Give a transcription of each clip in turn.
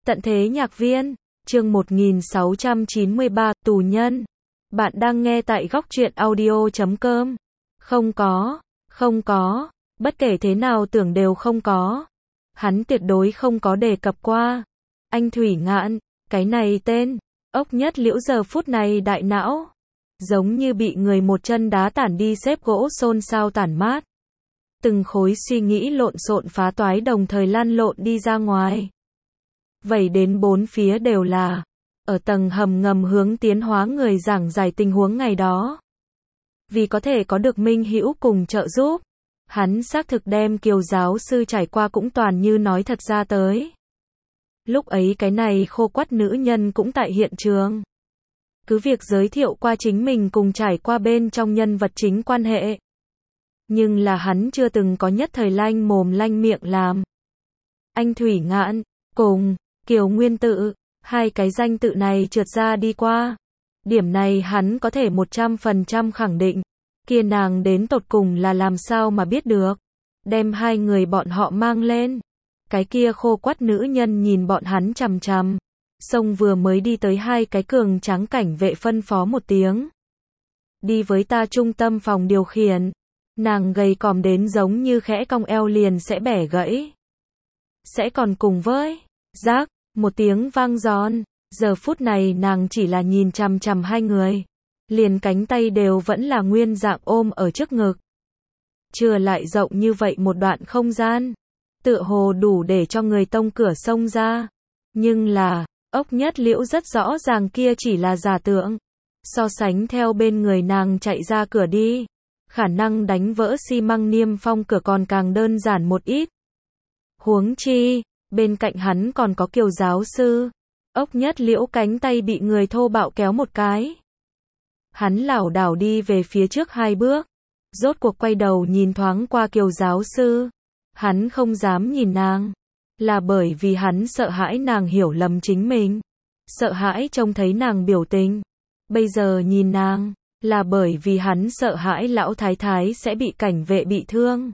Tận thế nhạc viên, chương 1693, tù nhân. Bạn đang nghe tại góc truyện audio.com. Không có, bất kể thế nào tưởng đều không có. Hắn tuyệt đối không có đề cập qua. Anh Thủy Ngạn, cái này tên, ốc nhất liễu giờ phút này đại não. Giống như bị người một chân đá tản đi xếp gỗ xôn xao tản mát. Từng khối suy nghĩ lộn xộn phá toái đồng thời lăn lộn đi ra ngoài. Vậy đến bốn phía đều là, ở tầng hầm ngầm hướng tiến hóa người giảng giải tình huống ngày đó. Vì có thể có được minh hữu cùng trợ giúp, hắn xác thực đem Kiều giáo sư trải qua cũng toàn như nói thật ra tới. Lúc ấy cái này khô quắt nữ nhân cũng tại hiện trường. Cứ việc giới thiệu qua chính mình cùng trải qua bên trong nhân vật chính quan hệ. Nhưng là hắn chưa từng có nhất thời lanh mồm lanh miệng làm. Anh Thủy Ngạn, cùng Kiều Nguyên Tự, hai cái danh tự này trượt ra đi qua. Điểm này hắn có thể 100% khẳng định. Kia nàng đến tột cùng là làm sao mà biết được. Đem hai người bọn họ mang lên. Cái kia khô quắt nữ nhân nhìn bọn hắn chằm chằm. Xong vừa mới đi tới hai cái cường tráng cảnh vệ phân phó một tiếng. Đi với ta trung tâm phòng điều khiển. Nàng gầy còm đến giống như khẽ cong eo liền sẽ bẻ gãy. Sẽ còn cùng với rác, một tiếng vang giòn. Giờ phút này nàng chỉ là nhìn chằm chằm hai người. Liền cánh tay đều vẫn là nguyên dạng ôm ở trước ngực. Chưa lại rộng như vậy một đoạn không gian. Tựa hồ đủ để cho người tông cửa xông ra. Nhưng là, ốc nhất liễu rất rõ ràng kia chỉ là giả tượng. So sánh theo bên người nàng chạy ra cửa đi. Khả năng đánh vỡ xi măng niêm phong cửa còn càng đơn giản một ít. Huống chi, bên cạnh hắn còn có Kiều giáo sư. Ốc nhất liễu cánh tay bị người thô bạo kéo một cái. Hắn lảo đảo đi về phía trước hai bước. Rốt cuộc quay đầu nhìn thoáng qua Kiều giáo sư. Hắn không dám nhìn nàng. Là bởi vì hắn sợ hãi nàng hiểu lầm chính mình. Sợ hãi trông thấy nàng biểu tình. Bây giờ nhìn nàng. Là bởi vì hắn sợ hãi lão thái thái sẽ bị cảnh vệ bị thương.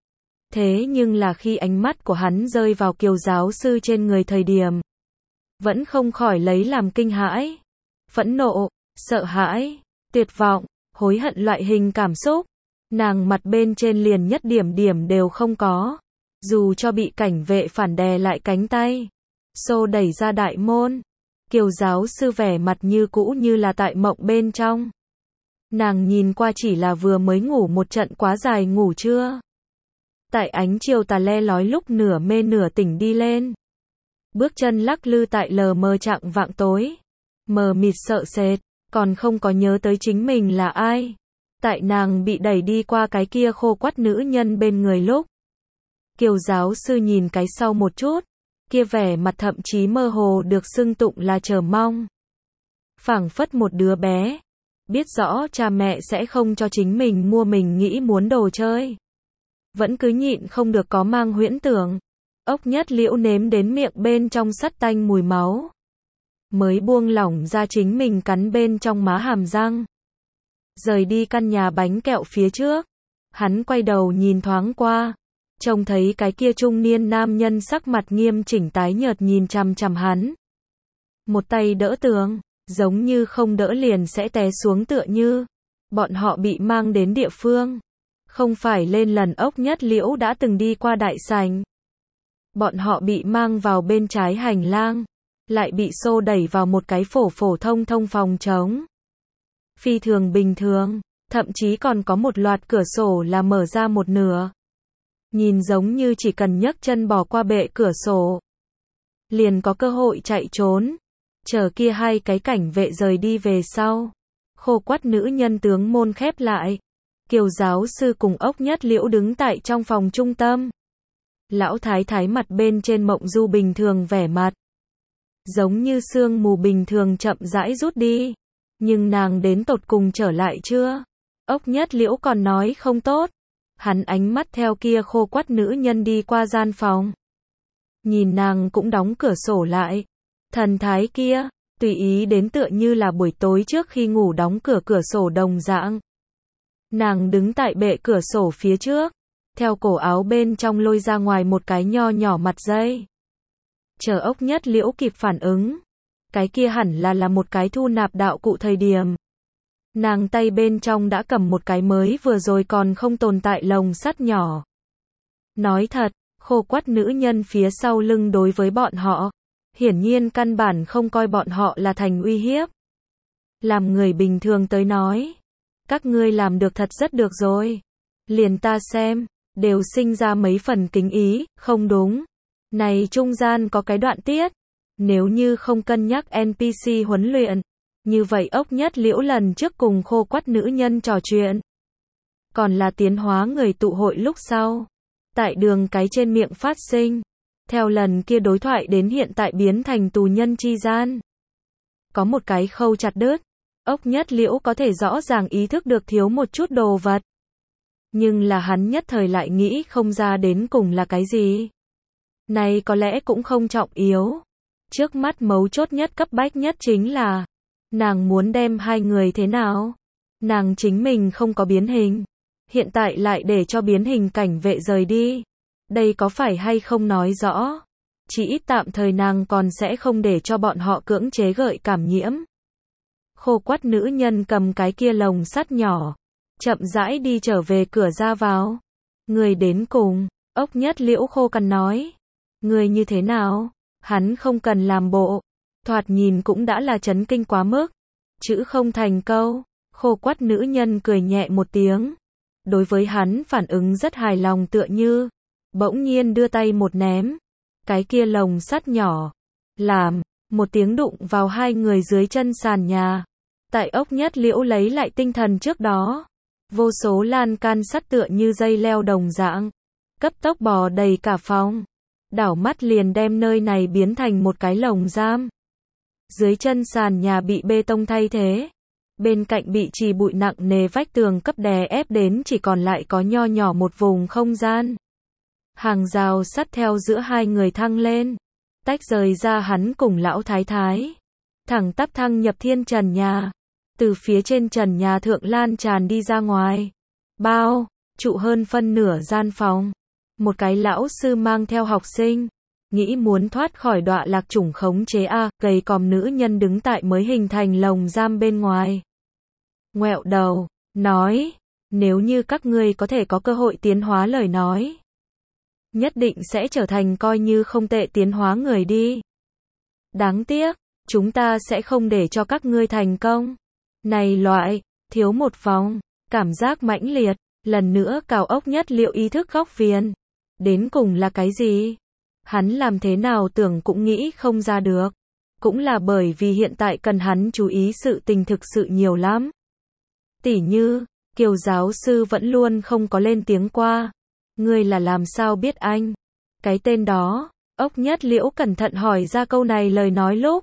Thế nhưng là khi ánh mắt của hắn rơi vào Kiều giáo sư trên người thời điểm. Vẫn không khỏi lấy làm kinh hãi. Phẫn nộ, sợ hãi, tuyệt vọng, hối hận loại hình cảm xúc. Nàng mặt bên trên liền nhất điểm đều không có. Dù cho bị cảnh vệ phản đè lại cánh tay. Xô đẩy ra đại môn. Kiều giáo sư vẻ mặt như cũ như là tại mộng bên trong. Nàng nhìn qua chỉ là vừa mới ngủ một trận quá dài ngủ trưa. Tại ánh chiều tà le lói lúc nửa mê nửa tỉnh đi lên. Bước chân lắc lư tại lờ mờ trạng vạng tối. Mờ mịt sợ sệt, còn không có nhớ tới chính mình là ai. Tại nàng bị đẩy đi qua cái kia khô quắt nữ nhân bên người lúc. Kiều giáo sư nhìn cái sau một chút. Kia vẻ mặt thậm chí mơ hồ được xưng tụng là chờ mong. Phảng phất một đứa bé. Biết rõ cha mẹ sẽ không cho chính mình mua mình nghĩ muốn đồ chơi. Vẫn cứ nhịn không được có mang huyễn tưởng. Ốc nhất liễu nếm đến miệng bên trong sắt tanh mùi máu. Mới buông lỏng ra chính mình cắn bên trong má hàm răng. Rời đi căn nhà bánh kẹo phía trước. Hắn quay đầu nhìn thoáng qua. Trông thấy cái kia trung niên nam nhân sắc mặt nghiêm chỉnh tái nhợt nhìn chằm chằm hắn. Một tay đỡ tường. Giống như không đỡ liền sẽ té xuống tựa như. Bọn họ bị mang đến địa phương. Không phải lên lần ốc nhất liễu đã từng đi qua đại sảnh. Bọn họ bị mang vào bên trái hành lang. Lại bị xô đẩy vào một cái phổ thông phòng trống. Phi thường bình thường. Thậm chí còn có một loạt cửa sổ là mở ra một nửa. Nhìn giống như chỉ cần nhấc chân bỏ qua bệ cửa sổ. Liền có cơ hội chạy trốn. Chờ kia hai cái cảnh vệ rời đi về sau. Khô quắt nữ nhân tướng môn khép lại. Kiều giáo sư cùng ốc nhất liễu đứng tại trong phòng trung tâm. Lão thái thái mặt bên trên mộng du bình thường vẻ mặt. Giống như sương mù bình thường chậm rãi rút đi. Nhưng nàng đến tột cùng trở lại chưa? Ốc nhất liễu còn nói không tốt. Hắn ánh mắt theo kia khô quắt nữ nhân đi qua gian phòng. Nhìn nàng cũng đóng cửa sổ lại. Thần thái kia, tùy ý đến tựa như là buổi tối trước khi ngủ đóng cửa sổ đồng dạng. Nàng đứng tại bệ cửa sổ phía trước. Theo cổ áo bên trong lôi ra ngoài một cái nho nhỏ mặt dây. Chờ Ốc Nhất Liễu kịp phản ứng. Cái kia hẳn là một cái thu nạp đạo cụ thời điểm. Nàng tay bên trong đã cầm một cái mới vừa rồi còn không tồn tại lồng sắt nhỏ. Nói thật, khô quắt nữ nhân phía sau lưng đối với bọn họ, hiển nhiên căn bản không coi bọn họ là thành uy hiếp. Làm người bình thường tới nói, các ngươi làm được thật rất được rồi. Liền ta xem, đều sinh ra mấy phần kính ý, không đúng. Này trung gian có cái đoạn tiết, nếu như không cân nhắc NPC huấn luyện, như vậy Ốc Nhất Liễu lần trước cùng khô quắt nữ nhân trò chuyện. Còn là tiến hóa người tụ hội lúc sau. Tại đường cái trên miệng phát sinh. Theo lần kia đối thoại đến hiện tại biến thành tù nhân chi gian. Có một cái khâu chặt đứt. Ốc Nhất Liễu có thể rõ ràng ý thức được thiếu một chút đồ vật. Nhưng là hắn nhất thời lại nghĩ không ra đến cùng là cái gì. Này có lẽ cũng không trọng yếu. Trước mắt mấu chốt nhất cấp bách nhất chính là nàng muốn đem hai người thế nào? Nàng chính mình không có biến hình. Hiện tại lại để cho biến hình cảnh vệ rời đi. Đây có phải hay không nói rõ? Chỉ ít tạm thời nàng còn sẽ không để cho bọn họ cưỡng chế gợi cảm nhiễm. Khô quắt nữ nhân cầm cái kia lồng sắt nhỏ. Chậm rãi đi trở về cửa ra vào. Người đến cùng. Ốc Nhất Liễu khô cằn nói. Người như thế nào? Hắn không cần làm bộ. Thoạt nhìn cũng đã là chấn kinh quá mức. Chữ không thành câu. Khô quắt nữ nhân cười nhẹ một tiếng. Đối với hắn phản ứng rất hài lòng tựa như. Bỗng nhiên đưa tay một ném. Cái kia lồng sắt nhỏ. Làm. Một tiếng đụng vào hai người dưới chân sàn nhà. Tại Ốc Nhất Liễu lấy lại tinh thần trước đó. Vô số lan can sắt tựa như dây leo đồng dạng. Cấp tốc bò đầy cả phòng. Đảo mắt liền đem nơi này biến thành một cái lồng giam. Dưới chân sàn nhà bị bê tông thay thế. Bên cạnh bị trì bụi nặng nề vách tường cấp đè ép đến chỉ còn lại có nho nhỏ một vùng không gian. Hàng rào sắt theo giữa hai người thăng lên. Tách rời ra hắn cùng lão thái thái. Thẳng tắp thăng nhập thiên trần nhà. Từ phía trên trần nhà thượng lan tràn đi ra ngoài. Bao, trụ hơn phân nửa gian phòng. Một cái lão sư mang theo học sinh. Nghĩ muốn thoát khỏi đọa lạc chủng khống chế A, gầy còm nữ nhân đứng tại mới hình thành lồng giam bên ngoài. Ngoẹo đầu, nói, nếu như các ngươi có thể có cơ hội tiến hóa lời nói. Nhất định sẽ trở thành coi như không tệ tiến hóa người đi. Đáng tiếc, chúng ta sẽ không để cho các ngươi thành công. Này loại, thiếu một vòng, cảm giác mãnh liệt, lần nữa cào Ốc Nhất Liễu ý thức góc viền. Đến cùng là cái gì? Hắn làm thế nào tưởng cũng nghĩ không ra được. Cũng là bởi vì hiện tại cần hắn chú ý sự tình thực sự nhiều lắm. Tỉ như, Kiều giáo sư vẫn luôn không có lên tiếng qua. Ngươi là làm sao biết anh? Cái tên đó, Ốc Nhất Liễu cẩn thận hỏi ra câu này lời nói lúc.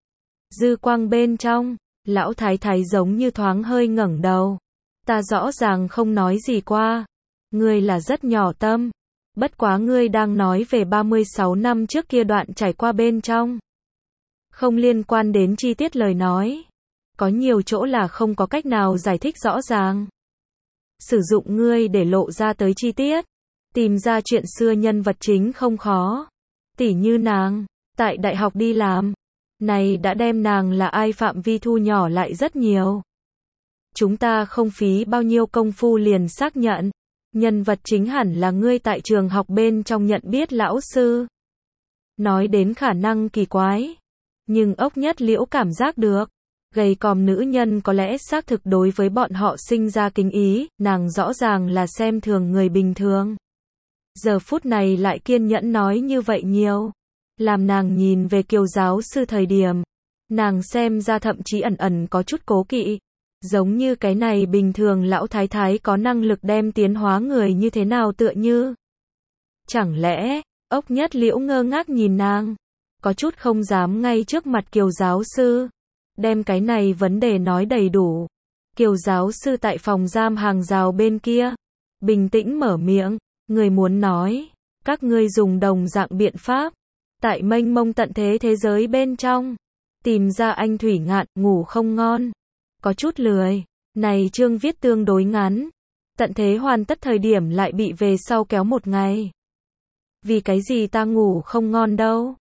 Dư quang bên trong, lão thái thái giống như thoáng hơi ngẩng đầu. Ta rõ ràng không nói gì qua. Ngươi là rất nhỏ tâm. Bất quá ngươi đang nói về 36 năm trước kia đoạn trải qua bên trong. Không liên quan đến chi tiết lời nói. Có nhiều chỗ là không có cách nào giải thích rõ ràng. Sử dụng ngươi để lộ ra tới chi tiết. Tìm ra chuyện xưa nhân vật chính không khó. Tỉ như nàng, tại đại học đi làm. Này đã đem nàng là ai phạm vi thu nhỏ lại rất nhiều. Chúng ta không phí bao nhiêu công phu liền xác nhận. Nhân vật chính hẳn là ngươi tại trường học bên trong nhận biết lão sư. Nói đến khả năng kỳ quái. Nhưng Ốc Nhất Liễu cảm giác được. Gầy còm nữ nhân có lẽ xác thực đối với bọn họ sinh ra kính ý. Nàng rõ ràng là xem thường người bình thường. Giờ phút này lại kiên nhẫn nói như vậy nhiều. Làm nàng nhìn về Kiều giáo sư thời điểm. Nàng xem ra thậm chí ẩn ẩn có chút cố kỵ. Giống như cái này bình thường lão thái thái có năng lực đem tiến hóa người như thế nào tựa như. Chẳng lẽ, Ốc Nhất Liễu ngơ ngác nhìn nàng. Có chút không dám ngay trước mặt Kiều giáo sư. Đem cái này vấn đề nói đầy đủ. Kiều giáo sư tại phòng giam hàng rào bên kia. Bình tĩnh mở miệng. Người muốn nói. Các ngươi dùng đồng dạng biện pháp. Tại mênh mông tận thế thế giới bên trong. Tìm ra anh Thủy Ngạn ngủ không ngon. Có chút lười. Này chương viết tương đối ngắn. Tận thế hoàn tất thời điểm lại bị về sau kéo một ngày. Vì cái gì ta ngủ không ngon đâu?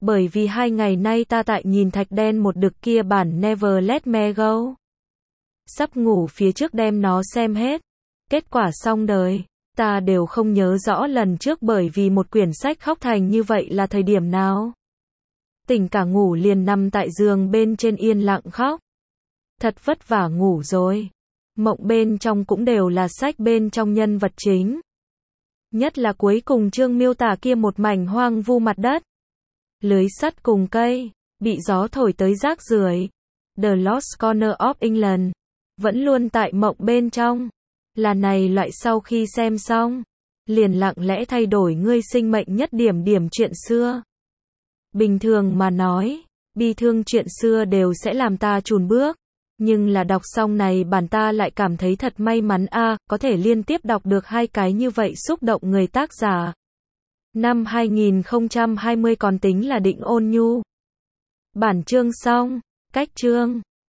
Bởi vì 2 ngày nay ta tại nhìn thạch đen một đực kia bản Never Let Me Go. Sắp ngủ phía trước đem nó xem hết. Kết quả xong đời. Ta đều không nhớ rõ lần trước bởi vì một quyển sách khóc thành như vậy là thời điểm nào. Tỉnh cả ngủ liền nằm tại giường bên trên yên lặng khóc. Thật vất vả ngủ rồi. Mộng bên trong cũng đều là sách bên trong nhân vật chính. Nhất là cuối cùng chương miêu tả kia một mảnh hoang vu mặt đất. Lưới sắt cùng cây, bị gió thổi tới rác rưởi. The Lost Corner of England. Vẫn luôn tại mộng bên trong. Là này loại sau khi xem xong. Liền lặng lẽ thay đổi ngươi sinh mệnh nhất điểm chuyện xưa. Bình thường mà nói, bi thương chuyện xưa đều sẽ làm ta chùn bước. Nhưng là đọc xong này bản ta lại cảm thấy thật may mắn có thể liên tiếp đọc được 2 cái như vậy xúc động người tác giả. Năm 2020 còn tính là định ôn nhu. Bản chương xong, cách chương.